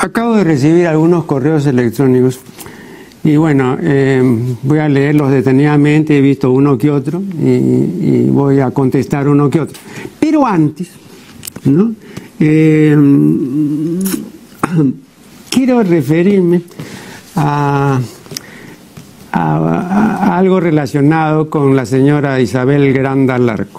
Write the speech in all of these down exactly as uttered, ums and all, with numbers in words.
acabo de recibir algunos correos electrónicos y bueno, eh, voy a leerlos detenidamente, he visto uno que otro y, y voy a contestar uno que otro. Pero antes, ¿no? Eh, quiero referirme a, a, a algo relacionado con la señora Isabel Granda Larco.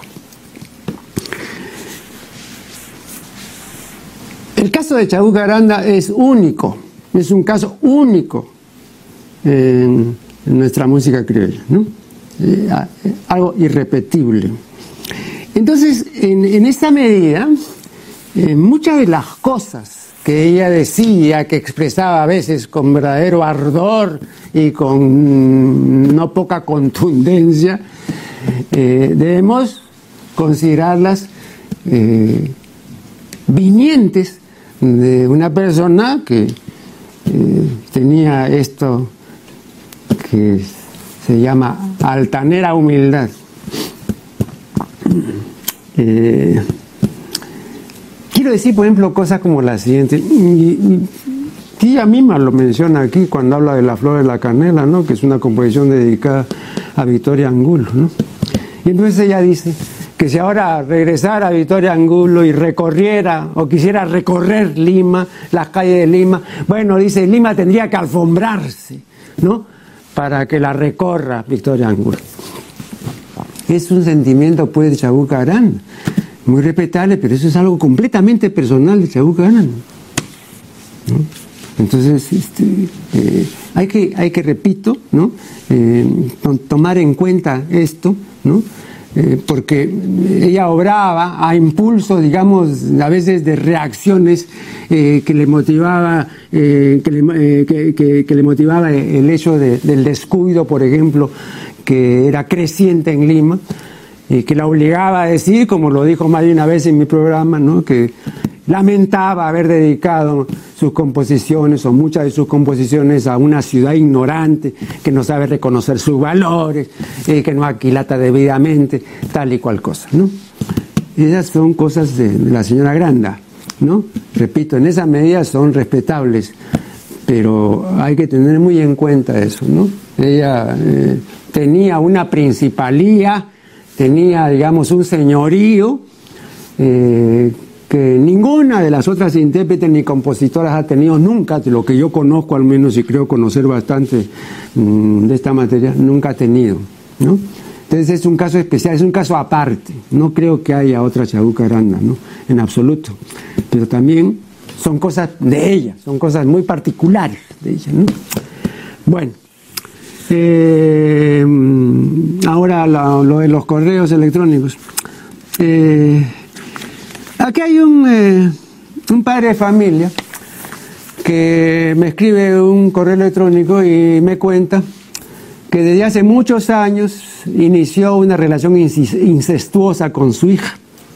El caso de Chabuca Granda es único, es un caso único en, en nuestra música criolla, ¿no? Eh, algo irrepetible. Entonces, en, en esta medida, eh, muchas de las cosas que ella decía, que expresaba a veces con verdadero ardor y con no poca contundencia, eh, debemos considerarlas eh, vinientes de una persona que eh, tenía esto que se llama altanera humildad. Eh, quiero decir, por ejemplo, cosas como la siguiente, y, y, y ella misma lo menciona aquí cuando habla de La Flor de la Canela, ¿no? Que es una composición dedicada a Victoria Angulo, ¿no? Y entonces ella dice que si ahora regresara a Victoria Angulo y recorriera o quisiera recorrer Lima, las calles de Lima, bueno, dice, Lima tendría que alfombrarse, ¿no? Para que la recorra Victoria Angulo. Es un sentimiento, pues, de Chabuca Granda, muy respetable, pero eso es algo completamente personal de Chabuca Granda, ¿no? Entonces, este, eh, hay que, hay que, repito, ¿no? Eh, tomar en cuenta esto, ¿no? Eh, porque ella obraba a impulso, digamos, a veces de reacciones eh, que le motivaba, eh, que, le, eh, que, que, que le motivaba el hecho de, del descuido, por ejemplo, que era creciente en Lima, y que la obligaba a decir, como lo dijo más de una vez en mi programa, ¿no? Que lamentaba haber dedicado sus composiciones o muchas de sus composiciones a una ciudad ignorante que no sabe reconocer sus valores, eh, que no aquilata debidamente, tal y cual cosa, ¿no? Esas son cosas de, de la señora Granda, ¿no? Repito, en esa medida son respetables, pero hay que tener muy en cuenta eso, ¿no? Ella eh, tenía una principalía, tenía, digamos, un señorío eh, que ninguna de las otras intérpretes ni compositoras ha tenido nunca, de lo que yo conozco al menos y creo conocer bastante mmm, de esta materia, nunca ha tenido, ¿no? Entonces es un caso especial, es un caso aparte, no creo que haya otra Chabuca Granda, ¿no? En absoluto, pero también son cosas de ella, son cosas muy particulares de ella, ¿no? Bueno, eh, ahora lo, lo de los correos electrónicos. Eh, Aquí hay un, eh, un padre de familia que me escribe un correo electrónico y me cuenta que desde hace muchos años inició una relación incestuosa con su hija.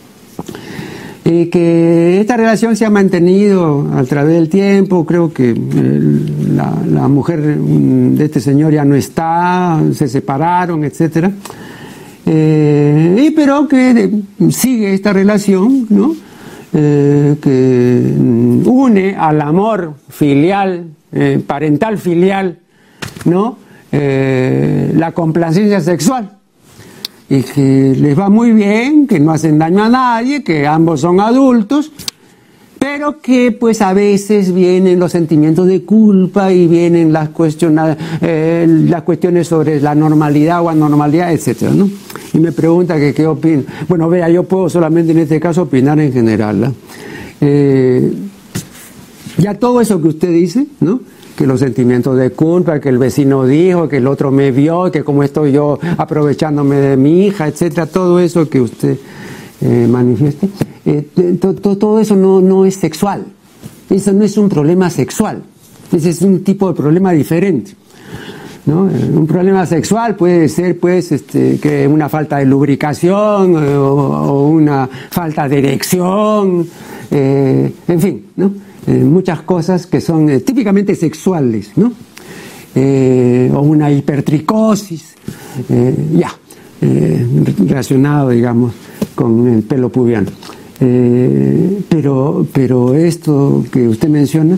Y que esta relación se ha mantenido a través del tiempo. Creo que el, la, la mujer de este señor ya no está, se separaron, etcétera. Eh, y pero que sigue esta relación, ¿no? Eh, que une al amor filial, eh, parental filial, ¿no? Eh, la complacencia sexual, y que les va muy bien, que no hacen daño a nadie, que ambos son adultos, pero que pues a veces vienen los sentimientos de culpa y vienen las cuestiones, eh, las cuestiones sobre la normalidad o anormalidad, etcétera, ¿no? Y me pregunta que qué opino. Bueno, vea, yo puedo solamente en este caso opinar en general, ¿no? Eh, ya todo eso que usted dice, ¿no? Que los sentimientos de culpa, que el vecino dijo, que el otro me vio, que como estoy yo aprovechándome de mi hija, etcétera, todo eso que usted eh, manifiesta, eh, to, to, todo eso no, no es sexual. Eso no es un problema sexual. Ese es un tipo de problema diferente, ¿no? Un problema sexual puede ser, pues, este, que una falta de lubricación eh, o, o una falta de erección, eh, en fin, ¿no? Eh, muchas cosas que son eh, típicamente sexuales, ¿no? Eh, o una hipertricosis, eh, ya, eh, relacionado, digamos, con el pelo pubiano. Eh, pero, pero esto que usted menciona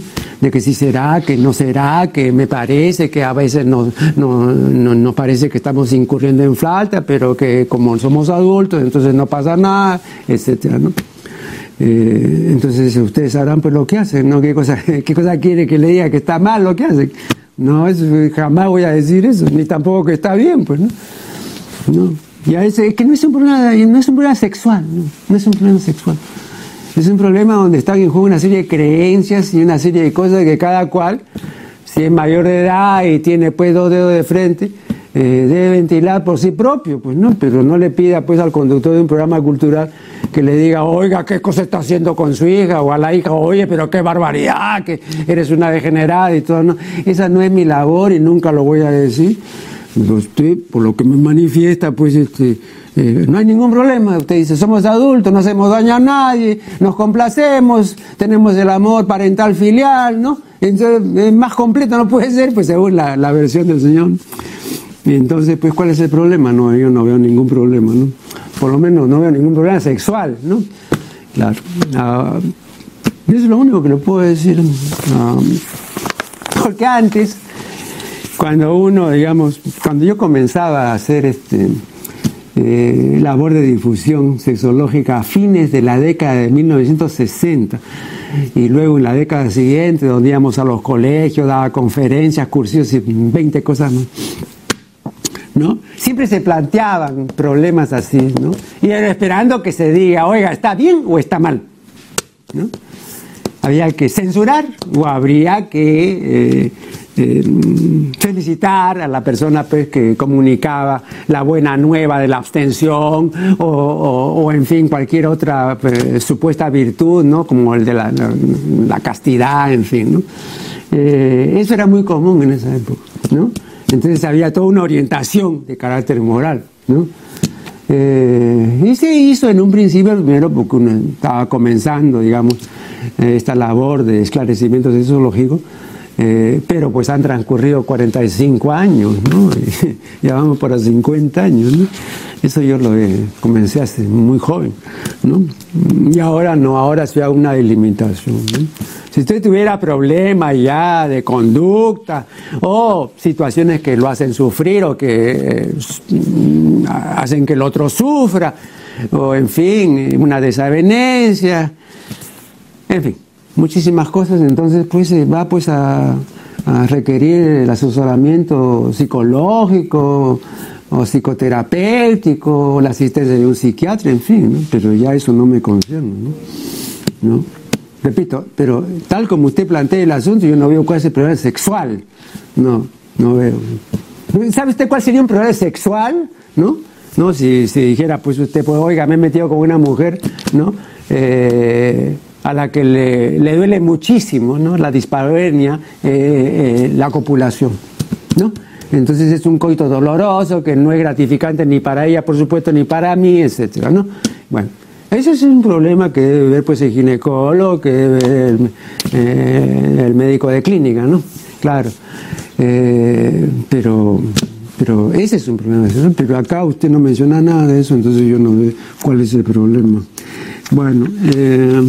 de que si será, que no será, que me parece, que a veces nos, no, no, nos parece que estamos incurriendo en falta, pero que como somos adultos, entonces no pasa nada, etcétera, ¿no? Eh, entonces ustedes sabrán pues lo que hacen, ¿no? ¿Qué cosa, qué cosa quiere que le diga que está mal lo que hacen? No, eso, jamás voy a decir eso, ni tampoco que está bien, pues, ¿no? ¿No? Y a veces es que no es un problema, no es un problema sexual, ¿no? No es un problema sexual. Es un problema donde están en juego una serie de creencias y una serie de cosas que cada cual, si es mayor de edad y tiene pues dos dedos de frente, eh, debe ventilar por sí propio, pues no, pero no le pida pues al conductor de un programa cultural que le diga, oiga, qué cosa está haciendo con su hija, o a la hija, oye, pero qué barbaridad, que eres una degenerada y todo, no. Esa no es mi labor y nunca lo voy a decir. Usted, por lo que me manifiesta, pues este, eh, no hay ningún problema. Usted dice, somos adultos, no hacemos daño a nadie, nos complacemos, tenemos el amor parental filial, ¿no? Entonces, eh, más completo no puede ser, pues según la, la versión del Señor. Y entonces, pues, ¿cuál es el problema? No, yo no veo ningún problema, ¿no? Por lo menos no veo ningún problema sexual, ¿no? Claro. Uh, eso es lo único que le puedo decir. Uh, porque antes, cuando uno, digamos, cuando yo comenzaba a hacer este eh, labor de difusión sexológica a fines de la década de mil novecientos sesenta y luego en la década siguiente, donde íbamos a los colegios, daba conferencias, cursos y veinte cosas más, ¿no? Siempre se planteaban problemas así, ¿no? Y era esperando que se diga, oiga, ¿está bien o está mal? ¿No? Había que censurar o habría que eh, eh, felicitar a la persona pues, que comunicaba la buena nueva de la abstención o, o, o en fin, cualquier otra pues, supuesta virtud, ¿no? Como el de la, la, la castidad, en fin, ¿no? Eh, eso era muy común en esa época, ¿no? Entonces había toda una orientación de carácter moral, ¿no? Eh, y se hizo en un principio, primero porque uno estaba comenzando, digamos, esta labor de esclarecimiento sexológico, eh, pero pues han transcurrido cuarenta y cinco años, ¿no? Y ya vamos para cincuenta años, ¿no? Eso yo lo eh, comencé hace muy joven, ¿no? Y ahora no, ahora se hace una delimitación, ¿no? Si usted tuviera problemas ya de conducta o situaciones que lo hacen sufrir o que eh, hacen que el otro sufra, o en fin, una desavenencia, en fin, muchísimas cosas, entonces pues se va pues a, a requerir el asesoramiento psicológico o psicoterapéutico o la asistencia de un psiquiatra, en fin, ¿no? Pero ya eso no me concierne, ¿no? ¿No? Repito, pero tal como usted plantea el asunto, yo no veo cuál es el problema sexual. No, no veo. ¿Sabe usted cuál sería un problema sexual? ¿No? No, si, si dijera, pues usted, pues, oiga, me he metido con una mujer, ¿no? Eh, a la que le, le duele muchísimo, ¿no? La dispareunia, eh, eh, la copulación, ¿no? Entonces es un coito doloroso que no es gratificante ni para ella, por supuesto, ni para mí, etcétera, ¿no? Bueno. Ese es un problema que debe ver pues el ginecólogo, que debe ver el, eh, el médico de clínica, ¿no? Claro. Eh, pero, pero ese es un problema. Pero acá usted no menciona nada de eso, entonces yo no veo cuál es el problema. Bueno, eh,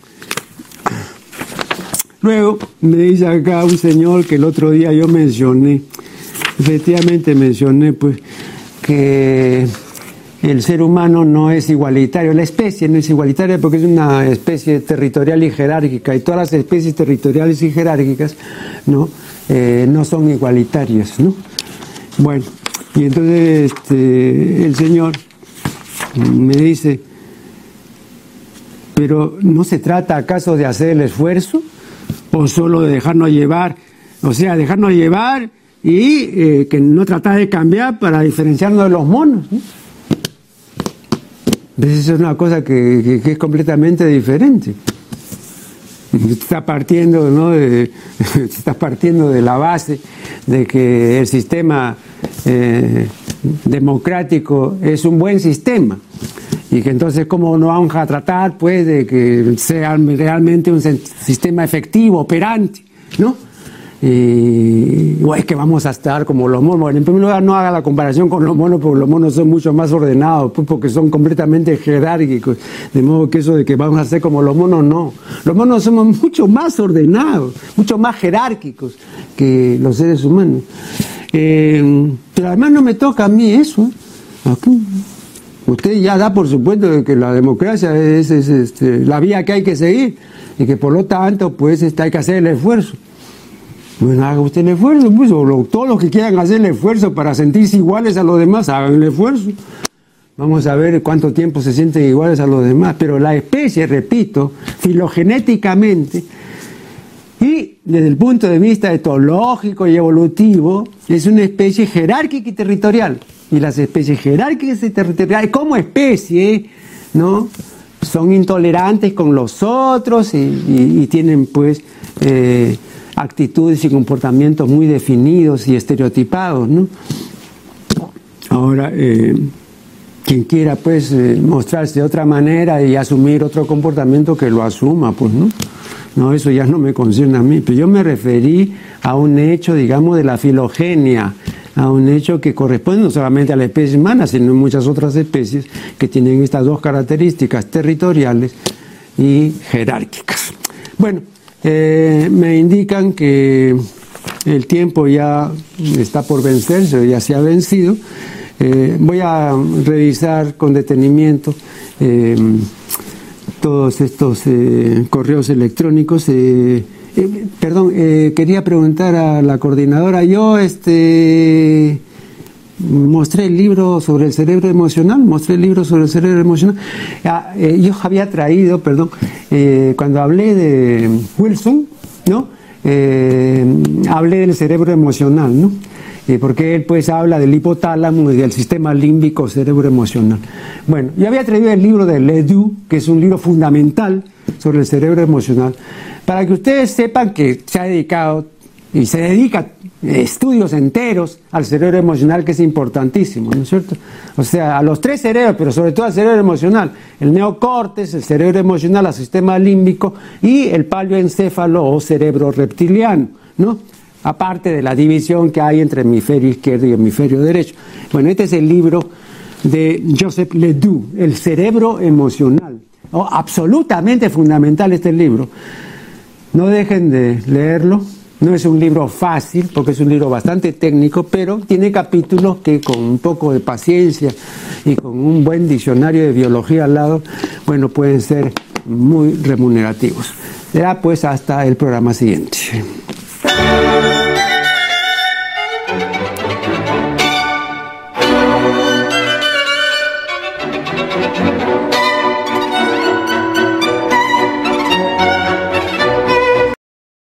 luego me dice acá un señor que el otro día yo mencioné, efectivamente mencioné pues que el ser humano no es igualitario, la especie no es igualitaria porque es una especie territorial y jerárquica, y todas las especies territoriales y jerárquicas no, eh, no son igualitarias, ¿no? Bueno, y entonces este, el señor me dice, pero ¿no se trata acaso de hacer el esfuerzo o solo de dejarnos llevar? O sea, dejarnos llevar y eh, que no tratar de cambiar para diferenciarnos de los monos, ¿no? Eso es una cosa que, que, que es completamente diferente. Está partiendo, ¿no? de, está partiendo de la base de que el sistema eh, democrático es un buen sistema y que entonces cómo no vamos a tratar pues de que sea realmente un sistema efectivo, operante, ¿no? y o es que vamos a estar como los monos. Bueno, en primer lugar, no haga la comparación con los monos, porque los monos son mucho más ordenados, pues, porque son completamente jerárquicos, de modo que eso de que vamos a ser como los monos, no. Los monos somos mucho más ordenados, mucho más jerárquicos que los seres humanos. Eh, pero además no me toca a mí eso, ¿eh? Aquí. Usted ya da por supuesto de que la democracia es, es este, la vía que hay que seguir, y que por lo tanto pues este, hay que hacer el esfuerzo. Bueno, haga usted el esfuerzo, pues, o lo, todos los que quieran hacer el esfuerzo para sentirse iguales a los demás, hagan el esfuerzo. Vamos a ver cuánto tiempo se sienten iguales a los demás. Pero la especie, repito, filogenéticamente y desde el punto de vista etológico y evolutivo, es una especie jerárquica y territorial. Y las especies jerárquicas y territoriales, como especie, ¿no?, son intolerantes con los otros y, y, y tienen, pues, eh, actitudes y comportamientos muy definidos y estereotipados, ¿no? Ahora, eh, quien quiera, pues, eh, mostrarse de otra manera y asumir otro comportamiento, que lo asuma, pues, ¿no? No, eso ya no me concierne a mí, pero yo me referí a un hecho, digamos, de la filogenia, a un hecho que corresponde no solamente a la especie humana, sino a muchas otras especies que tienen estas dos características, territoriales y jerárquicas. Bueno, eh, me indican que el tiempo ya está por vencerse, ya se ha vencido. Eh, voy a revisar con detenimiento eh, todos estos eh, correos electrónicos. Eh, eh, perdón, eh, quería preguntar a la coordinadora. Yo este mostré el libro sobre el cerebro emocional, mostré el libro sobre el cerebro emocional. Ah, eh, yo había traído, perdón, eh, cuando hablé de Wilson, ¿no? Eh, hablé del cerebro emocional, ¿no? Eh, porque él pues habla del hipotálamo y del sistema límbico cerebro emocional. Bueno, yo había traído el libro de Ledoux, que es un libro fundamental sobre el cerebro emocional, para que ustedes sepan que se ha dedicado y se dedica estudios enteros al cerebro emocional, que es importantísimo, ¿no es cierto? O sea, a los tres cerebros, pero sobre todo al cerebro emocional, el neocórtex, el cerebro emocional, el sistema límbico y el paleoencéfalo o cerebro reptiliano, ¿no? Aparte de la división que hay entre hemisferio izquierdo y hemisferio derecho. Bueno, este es el libro de Joseph Ledoux, El cerebro emocional. Oh, absolutamente fundamental este libro. No dejen de leerlo. No es un libro fácil, porque es un libro bastante técnico, pero tiene capítulos que con un poco de paciencia y con un buen diccionario de biología al lado, bueno, pueden ser muy remunerativos. Será pues hasta el programa siguiente.